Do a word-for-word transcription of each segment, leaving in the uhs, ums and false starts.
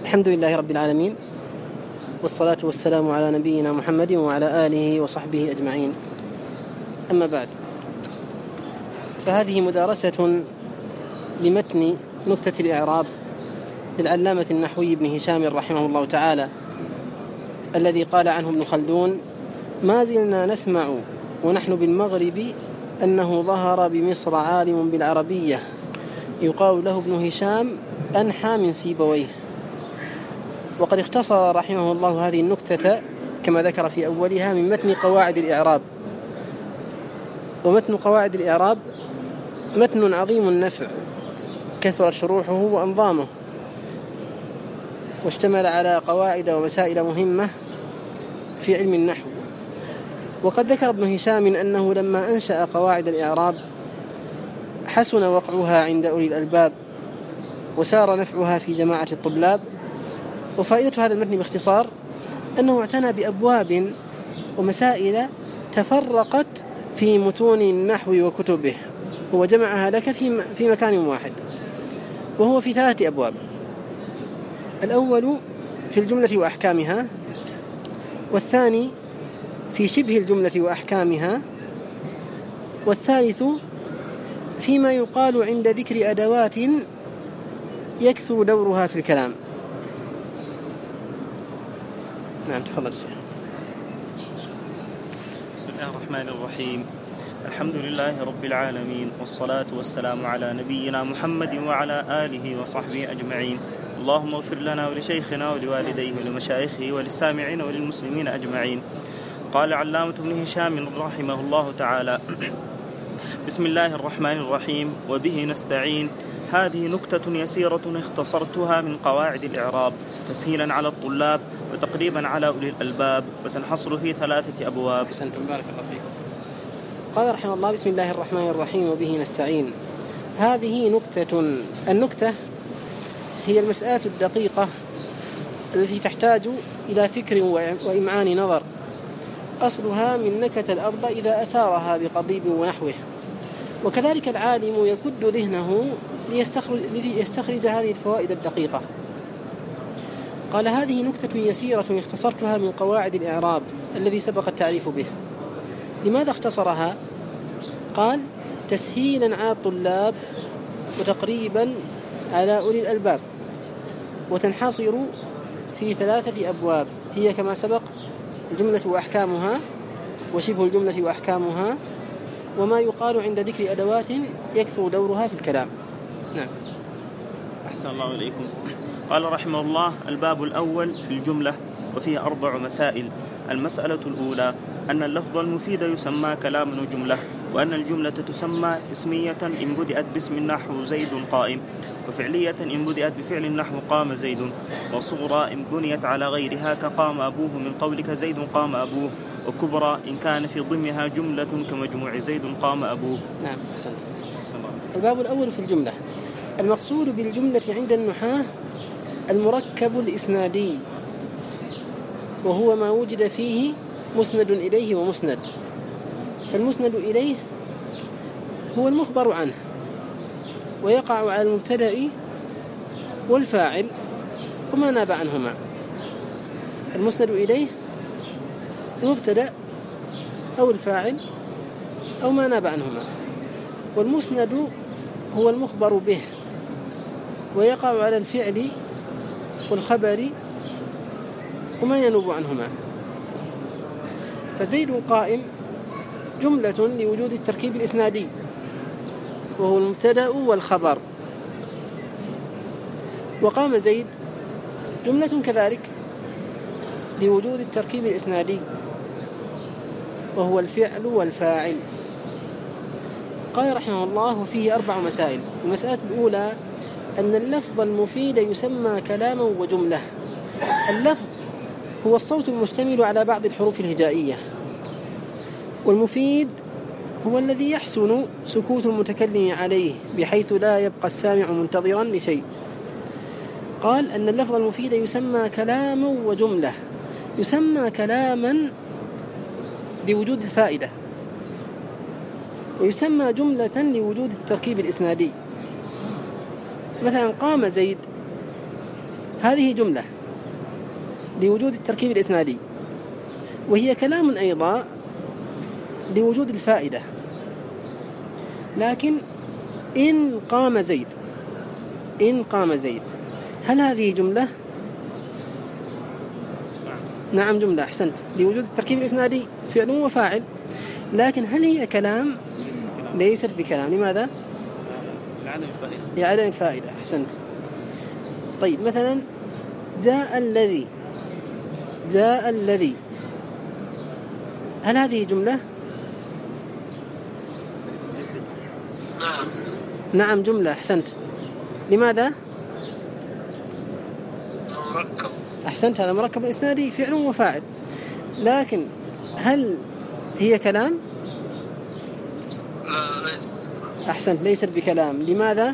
الحمد لله رب العالمين، والصلاة والسلام على نبينا محمد وعلى آله وصحبه أجمعين. أما بعد، فهذه مدارسة لمتن نكتة الإعراب للعلامة النحوي ابن هشام رحمه الله تعالى، الذي قال عنه ابن خلدون: ما زلنا نسمع ونحن بالمغرب أنه ظهر بمصر عالم بالعربية يقال له ابن هشام أنحى من سيبويه. وقد اختصر رحمه الله هذه النكتة كما ذكر في أولها من متن قواعد الإعراب. ومتن قواعد الإعراب متن عظيم النفع، كثرت شروحه وأنظامه، واشتمل على قواعد ومسائل مهمة في علم النحو. وقد ذكر ابن هشام أنه لما أنشأ قواعد الإعراب حسن وقعها عند أولي الألباب، وسار نفعها في جماعة الطلاب. وفائدة هذا المتن باختصار أنه اعتنى بأبواب ومسائل تفرقت في متون النحو وكتبه، هو جمعها لك في في مكان واحد، وهو في ثلاثة أبواب: الأول في الجملة وأحكامها، والثاني في شبه الجملة وأحكامها، والثالث فيما يقال عند ذكر أدوات يكثر دورها في الكلام. نعم، تفضل شيخ. بسم الله الرحمن الرحيم. الحمد لله رب العالمين، والصلاة والسلام على نبينا محمد وعلى آله وصحبه أجمعين. اللهم اغفر لنا ولشيخنا ولوالديه ولمشايخه وللسامعين وللمسلمين أجمعين. قال علامة ابن هشام رحمه الله تعالى: بسم الله الرحمن الرحيم، وبه نستعين. هذه نكتة يسيرة اختصرتها من قواعد الإعراب تسهيلا على الطلاب وتقريبا على أولي الألباب، وتنحصر في ثلاثة أبواب. أحسنتم، بارك الله فيكم. قال رحمه الله: بسم الله الرحمن الرحيم، وبه نستعين. هذه نكتة. النكتة هي المسألة الدقيقة التي تحتاج إلى فكر وإمعان نظر، أصلها من نكت الأرض إذا أثارها بقضيب ونحوه. وكذلك العالم يكد ذهنه ليستخرج, ليستخرج هذه الفوائد الدقيقة. قال: هذه نكتة يسيرة اختصرتها من قواعد الإعراب الذي سبق التعريف به. لماذا اختصرها؟ قال: تسهيلا على الطلاب وتقريبا على أولي الألباب، وتنحصر في ثلاثة أبواب هي كما سبق: الجملة وأحكامها، وشبه الجملة وأحكامها، وما يقال عند ذكر أدوات يكثر دورها في الكلام. نعم. أحسن الله إليكم. قال رحمه الله: الباب الأول في الجملة، وفيه أربع مسائل. المسألة الأولى أن اللفظ المفيد يسمى كلاما وجملة، وأن الجملة تسمى اسمية إن بدأت باسم النحو زيد قائم، وفعلية إن بدأت بفعل النحو قام زيد، وصغرى إن بنيت على غيرها كقام أبوه من قولك زيد قام أبوه، وكبرى إن كان في ضمنها جملة كمجموع زيد قام أبوه. نعم، أحسنت. الباب الأول في الجملة. المقصود بالجملة عند النحاة المركب الإسنادي، وهو ما وجد فيه مسند إليه ومسند. فالمسند إليه هو المخبر عنه، ويقع على المبتدأ والفاعل وما ناب عنهما. المسند إليه المبتدأ أو الفاعل أو ما ناب عنهما، والمسند هو المخبر به، ويقع على الفعل والخبر وما ينوب عنهما. فزيد قائم جملة لوجود التركيب الإسنادي، وهو المبتدأ والخبر. وقام زيد جملة كذلك لوجود التركيب الإسنادي، وهو الفعل والفاعل. قال رحمه الله: وفيه أربع مسائل. المسألة الأولى أن اللفظ المفيد يسمى كلاما وجملة. اللفظ هو الصوت المشتمل على بعض الحروف الهجائية، والمفيد هو الذي يحسن سكوت المتكلم عليه بحيث لا يبقى السامع منتظرا لشيء. قال أن اللفظ المفيد يسمى كلاما وجملة. يسمى كلاما لوجود الفائدة، ويسمى جملة لوجود التركيب الإسنادي. مثلا قام زيد، هذه جملة لوجود التركيب الإسنادي، وهي كلام أيضا لوجود الفائدة. لكن إن قام زيد، إن قام زيد، هل هذه جملة؟ نعم جملة، أحسنت، لوجود التركيب الإسنادي فعل وفاعل. لكن هل هي كلام؟ ليست بكلام. لماذا؟ لعدم الفائدة. أحسنت. طيب مثلا جاء الذي، جاء الذي، هل هذه جملة؟ نعم نعم جملة، أحسنت. لماذا؟ مركب. أحسنت، هذا مركب إسنادي فعل وفاعل. لكن هل هي كلام؟ لا ليست. أحسنت، ليست بكلام. لماذا؟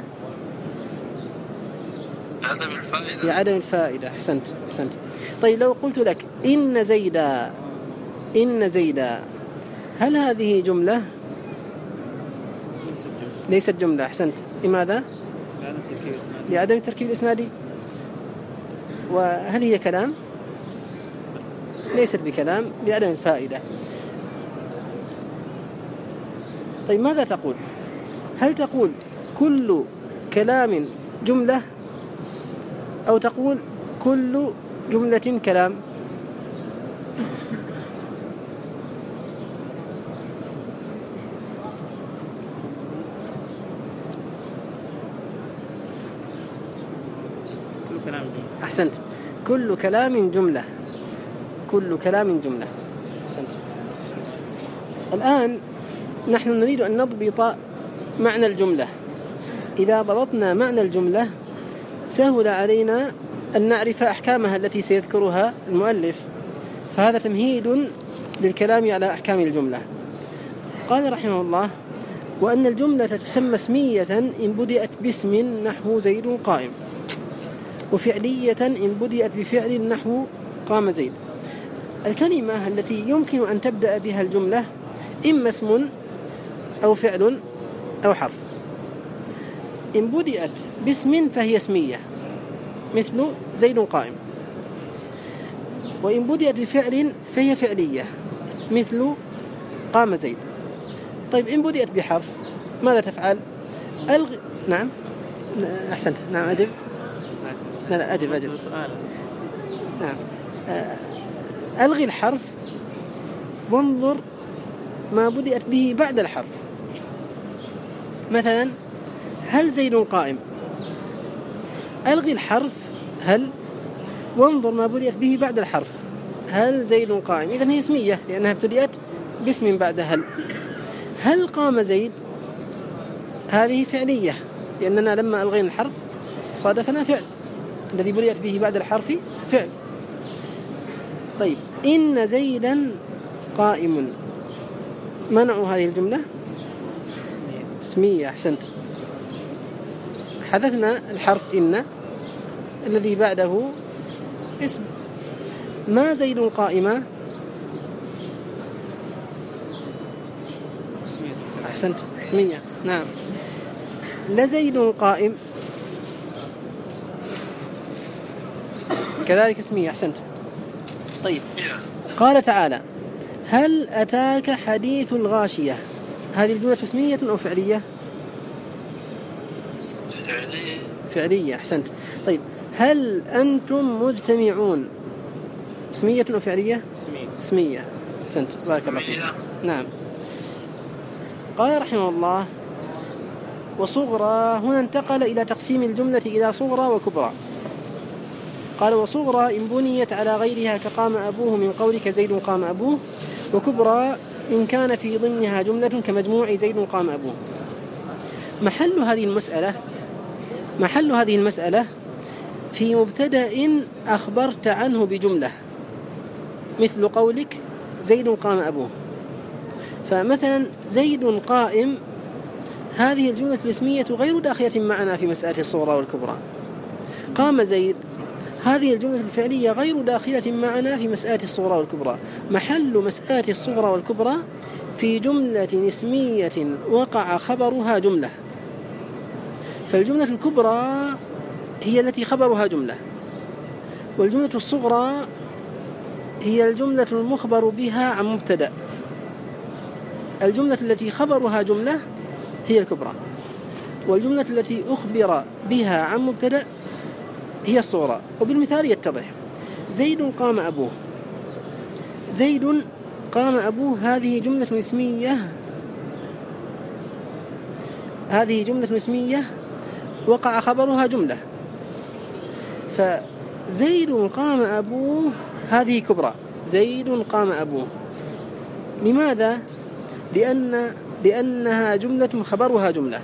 عدم الفائدة. لعدم الفائدة. أحسنت أحسنت. طيب لو قلت لك إن زيدا، إن زيدا، هل هذه جملة؟ ليست جملة. أحسنت. لماذا؟ لعدم التركيب الإسنادي. وهل هي كلام؟ ليست بكلام لعدم الفائدة. طيب ماذا تقول؟ هل تقول كل كلام جملة، أو تقول كل جملة كلام؟ أحسنت، كل كلام جملة، كل كلام جملة. أحسنت. الآن نحن نريد أن نضبط معنى الجملة. إذا ضبطنا معنى الجملة سهل علينا أن نعرف أحكامها التي سيذكرها المؤلف، فهذا تمهيد للكلام على أحكام الجملة. قال رحمه الله: وأن الجملة تسمى اسمية إن بدأت باسم نحو زيد قائم، وفعلية إن بدأت بفعل نحو قام زيد. الكلمة التي يمكن أن تبدأ بها الجملة إما اسم أو فعل أو حرف. إن بدأت باسم فهي اسمية مثل زيد قائم، وإن بدأت بفعل فهي فعلية مثل قام زيد. طيب إن بدأت بحرف ماذا تفعل؟ ألغي. نعم أحسنت. نعم أجب. لا لا أجب أجب. نعم. ألغي الحرف وانظر ما بدأت به بعد الحرف. مثلا هل زيد قائم؟ ألغي الحرف هل وانظر ما بدأت به بعد الحرف. هل زيد قائم؟ إذن هي اسمية لأنها ابتدأت باسم بعد هل. هل قام زيد؟ هذه فعلية لأننا لما ألغينا الحرف صادفنا فعل، الذي بدأت به بعد الحرف فعل. طيب إن زيدا قائم، منع هذه الجملة اسمية. أحسنت، حذفنا الحرف إن الذي بعده اسم. ما زيد قائمة؟ أحسنت، اسمية. نعم. لزيد قائم كذلك اسمية. أحسنت. طيب قال تعالى: هل أتاك حديث الغاشية؟ هذه الجملة اسمية أو فعلية؟ فعلية. فعلية. أحسنت. طيب هل أنتم مجتمعون؟ اسمية أو فعلية؟ اسمية. اسمية. أحسنت، بارك الله فيك. نعم. قال رحمه الله: وصغرى، هنا انتقل إلى تقسيم الجملة إلى صغرى وكبرى. قال: وصغرى إن بنيت على غيرها كقام أبوه من قولك زيد قام أبوه، وكبرى إن كان في ضمنها جملة كمجموع زيد قام أبوه. محل هذه المسألة محل هذه المسألة في مبتدأ أخبرت عنه بجملة مثل قولك زيد قام أبوه. فمثلا زيد قائم، هذه الجملة الاسمية غير داخلة معنا في مسألة الصغرى والكبرى. قام زيد، هذه الجملة الفعلية غير داخلة معنا في مسألة الصغرى والكبرى. محل مسألة الصغرى والكبرى في جملة اسمية وقع خبرها جملة. فالجملة الكبرى هي التي خبرها جملة، والجملة الصغرى هي الجملة المخبر بها عن مبتدأ. الجملة التي خبرها جملة هي الكبرى، والجملة التي أخبر بها عن مبتدأ هي الصغرى. وبالمثال يتضح: زيد قام أبوه. زيد قام أبوه هذه جملة اسمية، هذه جملة اسمية وقع خبرها جملة. فزيد قام أبوه هذه كبرى، زيد قام أبوه. لماذا؟ لأن لأنها جملة خبرها جملة.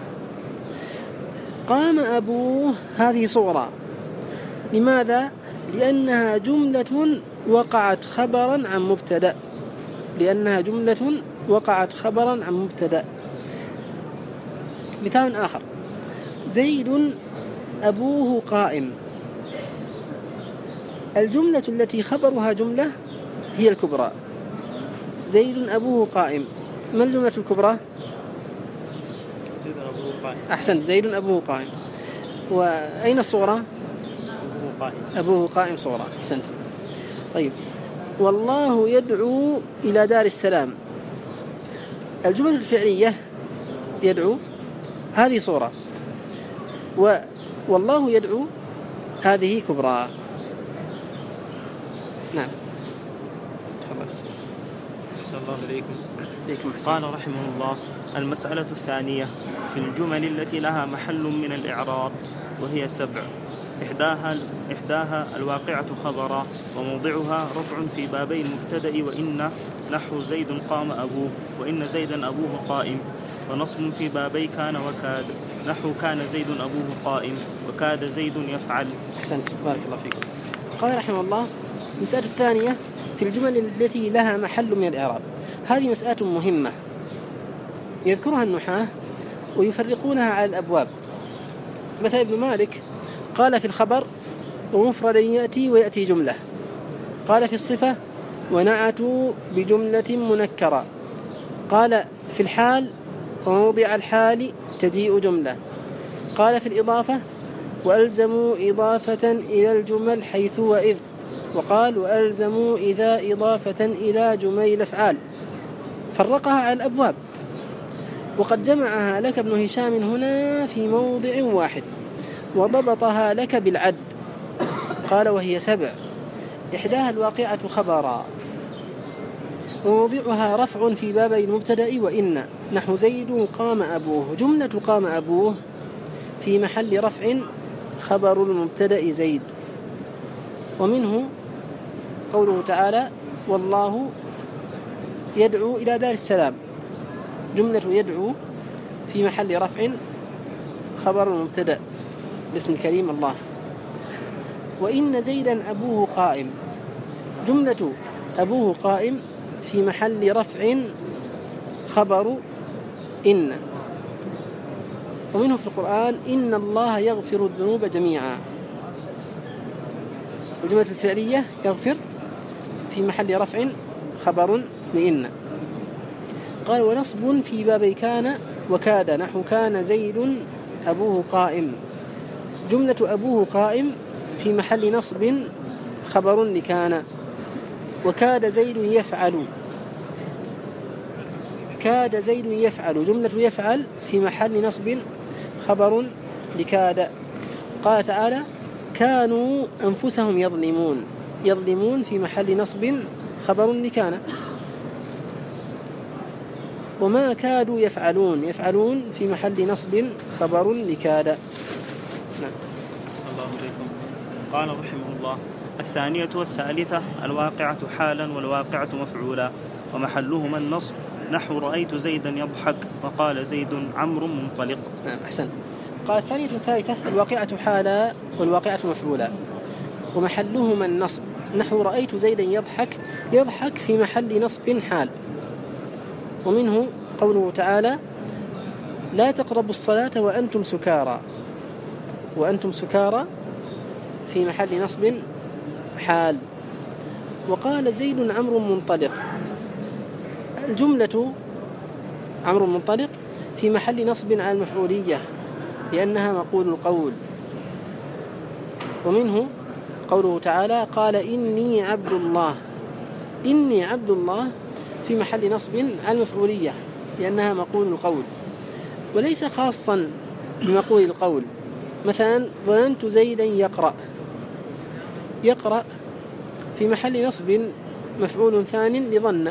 قام أبوه هذه صغرى. لماذا؟ لأنها جملة وقعت خبرا عن مبتدأ، لأنها جملة وقعت خبرا عن مبتدأ. مثال آخر: زيد أبوه قائم. الجملة التي خبرها جملة هي الكبرى، زيد أبوه قائم. ما الجملة الكبرى؟ زيد أبوه قائم. أحسن، زيد أبوه قائم. وأين الصغرى؟ أبوه قائم. أبوه قائم صغرى. أحسنت. طيب، والله يدعو إلى دار السلام. الجملة الفعلية يدعو هذه صغرى، و والله يدعو هذه كبرى. نعم، تفضل. أحسن الله إليكم. إليكم أحسن. قال رحمه الله: المسألة الثانية في الجمل التي لها محل من الإعراب، وهي سبع. إحداها, إحداها الواقعة خبرا، وموضعها رفع في بابي المبتدأ وإن، نحو زيد قام أبوه، وإن زيدا أبوه قائم، ونصب في بابي كان وكاد، نحو كان زيد أبوه قائم، وكاد زيد يفعل. أحسنت، بارك الله فيك. قال رحمه الله: المسألة الثانية في الجمل التي لها محل من الإعراب. هذه مسألة مهمة يذكرها النحاة ويفرقونها على الأبواب. مثلا ابن مالك قال في الخبر: ومفردا يأتي ويأتي جملة. قال في الصفة: ونعتوا بجملة منكرة. قال في الحال: وموضع الحال تجيء جملة. قال في الإضافة: وألزموا إضافة إلى الجمل حيث وإذ. وقال: وألزموا إذا إضافة إلى جميل أفعال. فرقها على الأبواب، وقد جمعها لك ابن هشام هنا في موضع واحد، وضبطها لك بالعد. قال: وهي سبع. إحداها الواقعة خبرا، وموضعها رفع في بابي المبتدأ وإن، نحو زيد قام أبوه. جملة قام أبوه في محل رفع خبر المبتدأ زيد. ومنه قوله تعالى: والله يدعو إلى دار السلام. جملة يدعو في محل رفع خبر المبتدأ باسم الكريم الله. وإن زيدا أبوه قائم. جملة أبوه قائم في محل رفع خبر إن. ومنه في القرآن: إن الله يغفر الذنوب جميعا. الجملة الفعلية يغفر في محل رفع خبر لإن. قال: ونصب في بابي كان وكاد، نحو كان زيد أبوه قائم. جملة أبوه قائم في محل نصب خبر لكان. وكاد زيد يفعل. كاد زيد يفعل. جملة يفعل في محل نصب خبر لكاد. قال تعالى: كانوا أنفسهم يظلمون. يظلمون في محل نصب خبر لكان. وما كادوا يفعلون. يفعلون في محل نصب خبر لكاد. نعم. الله عليكم. قال رحمه الله: الثانية والثالثة الواقعة حالا والواقعة مفعولا، ومحلهما النصب، نحو رأيت زيدا يضحك، وقال زيد عمرو منطلق. نعم، أحسنت. قال: الثانية والثالثة الواقعة حالا والواقعة مفعولا، ومحلهما النصب، نحو رأيت زيدا يضحك. يضحك في محل نصب حال. ومنه قوله تعالى: لا تقربوا الصلاة وأنتم سكارى. وأنتم سكارى في محل نصب حال. وقال زيد عمرو منطلق. الجملة عمرو منطلق في محل نصب على المفعولية لأنها مقول القول. ومنه قوله تعالى قال إني عبد الله. إني عبد الله في محل نصب على المفعولية لأنها مقول القول وليس خاصا بمقول القول. مثلا ظننت زيدا يقرأ، يقرأ في محل نصب مفعول ثان لظن،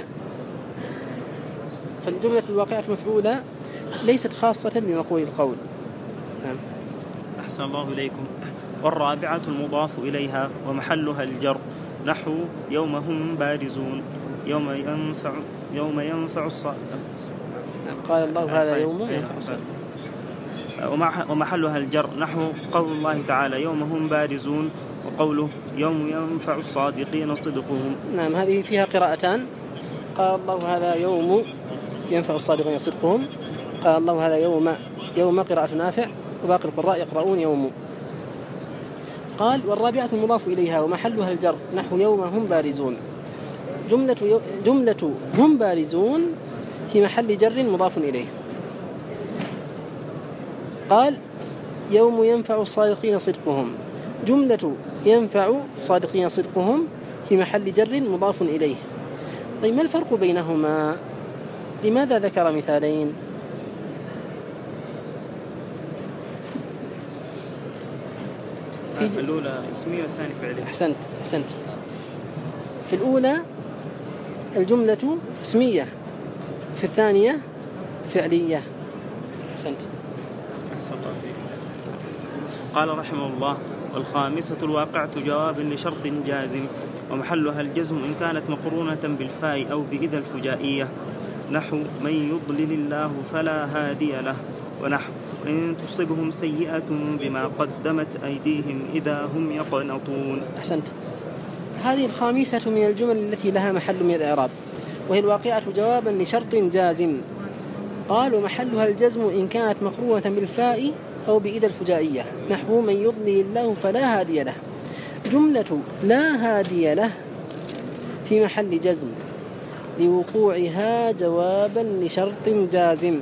فالجملة الواقعة مفعولة ليست خاصة بمقول القول. نعم. أحسن الله إليكم. والرابعة المضاف إليها ومحلها الجر نحو يوم هم بارزون يوم ينفع يوم ينفع الصادق. قال الله هذا يوم ينفع الصادق. ومحلها الجر نحو قول الله تعالى يوم هم بارزون وقوله يوم ينفع الصادقين صدقهم. نعم، هذه فيها قراءتان. قال الله هذا يوم ينفع الصادقين صدقهم، قال الله هذا يوم يوم قراءة نافع وباقي القراء يقرؤون يوم. قال والرابعة المضاف إليها ومحلها الجر نحو يوم هم بارزون. جملة, يو جملة هم بارزون في محل جر مضاف إليه. قال يوم ينفع الصادقين صدقهم، جملة ينفع الصادقين صدقهم في محل جر مضاف إليه. طيب ما الفرق بينهما؟ لماذا ذكر مثالين؟ في الأولى اسمية والثانية فعلية. أحسنت أحسنت. في الأولى الجملة اسمية، في الثانية فعلية. أحسنت. أحسن الله فيك. قال رحمه الله والخامسة الواقعة جواب لشرط جازم ومحلها الجزم إن كانت مقرونة بالفاء أو بإذا الفجائية نحو من يضلل الله فلا هادي له ونحو إن تصبهم سيئة بما قدمت أيديهم إذا هم يقنطون. أحسنت. هذه الخامسة من الجمل التي لها محل من الإعراب وهي الواقعة جوابا لشرط جازم. قالوا محلها الجزم إن كانت مقرونة بالفاء أو بإذا الفجائية نحو من يضلل الله فلا هادي له. جملة لا هادي له في محل جزم لوقوعها جوابا لشرط جازم.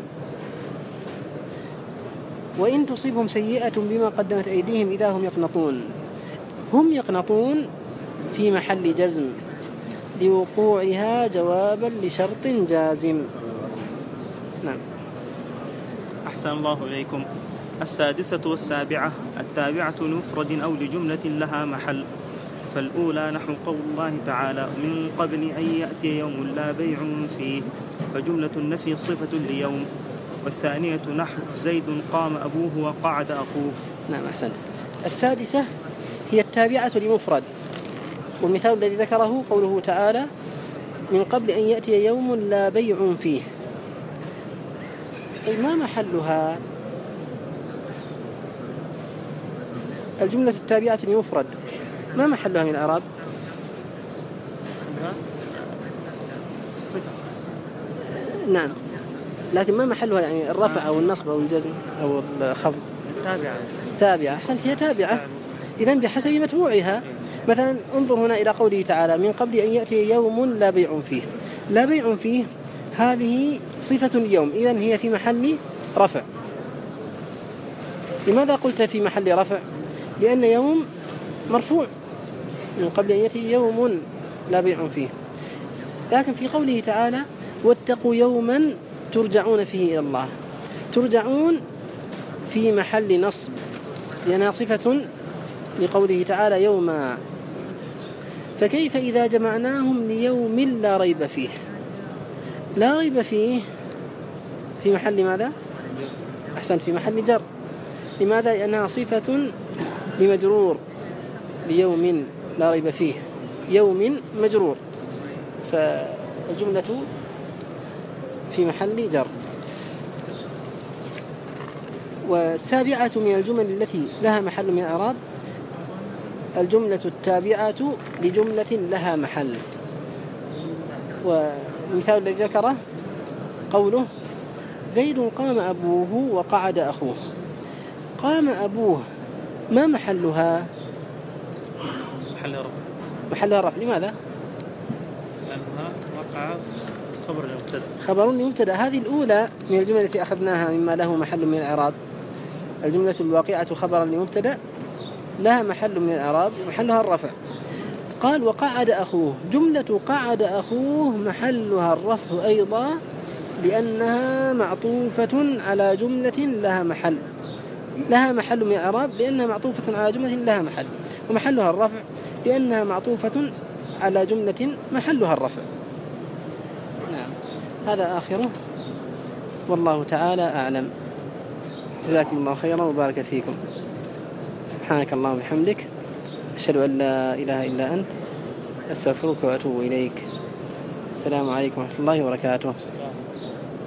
وإن تصيبهم سيئة بما قدمت أيديهم إذا هم يقنطون، هم يقنطون في محل جزم لوقوعها جوابا لشرط جازم. نعم. أحسن الله إليكم. السادسة والسابعة التابعة لمفرد أو لجملة لها محل. فالأولى نحو قول الله تعالى من قبل أن يأتي يوم لا بيع فيه فجملة النفي صفة ليوم. والثانية نحو زيد قام أبوه وقعد أخوه. نعم أحسن. السادسة هي التابعة لمفرد والمثال الذي ذكره قوله تعالى من قبل أن يأتي يوم لا بيع فيه. أي ما محلها؟ الجملة التابعة لمفرد ما محلها من الإعراب؟ نعم، لكن ما محلها يعني الرفع أو النصب أو الجزم أو الخفض؟ تابعة. تابعة. أحسنت، هي تابعة. إذن بحسب متبوعها. مثلا انظر هنا إلى قوله تعالى من قبل أن يأتي يوم لا بيع فيه. لا بيع فيه هذه صفة اليوم، إذن هي في محل رفع. لماذا قلت في محل رفع؟ لأن يوم مرفوع من قبل أن يأتي يوم لا بيع فيه. لكن في قوله تعالى واتقوا يوما ترجعون فيه إلى الله، ترجعون في محل نصب لأنها صفة لقوله تعالى يوما. فكيف إذا جمعناهم ليوم لا ريب فيه؟ لا ريب فيه في محل ماذا؟ أحسنت، في محل جر. لماذا؟ لأنها صفة لمجرور ليوم لا ريب فيه، يوم مجرور، فالجملة في محل جر. والسابعة من الجمل التي لها محل من الإعراب الجملة التابعة لجملة لها محل. والمثال الذي ذكره قوله زيد قام أبوه وقعد أخوه. قام أبوه ما محلها؟ محل رفع. محلها رفع. لماذا؟ لأنها وقع خبر المبتدأ. خبر المبتدأ. هذه الأولى من الجمل التي أخذناها مما له محل من الإعراب. الجملة الواقعة خبرا لمبتدأ لها محل من الإعراب محلها الرفع. قال وقعد أخوه، جملة قعد أخوه محلها الرفع أيضا لأنها معطوفة على جملة لها محل لها محل من الإعراب لأنها معطوفة على جملة لها محل، ومحلها الرفع لأنها معطوفة على جملة محلها الرفع. نعم، هذا آخره، والله تعالى أعلم. جزاكم الله خيرا وبارك فيكم. سبحانك اللهم وبحمدك، أشهد أن لا إله إلا أنت، أستغفرك وأتوب إليك. السلام عليكم ورحمة الله وبركاته.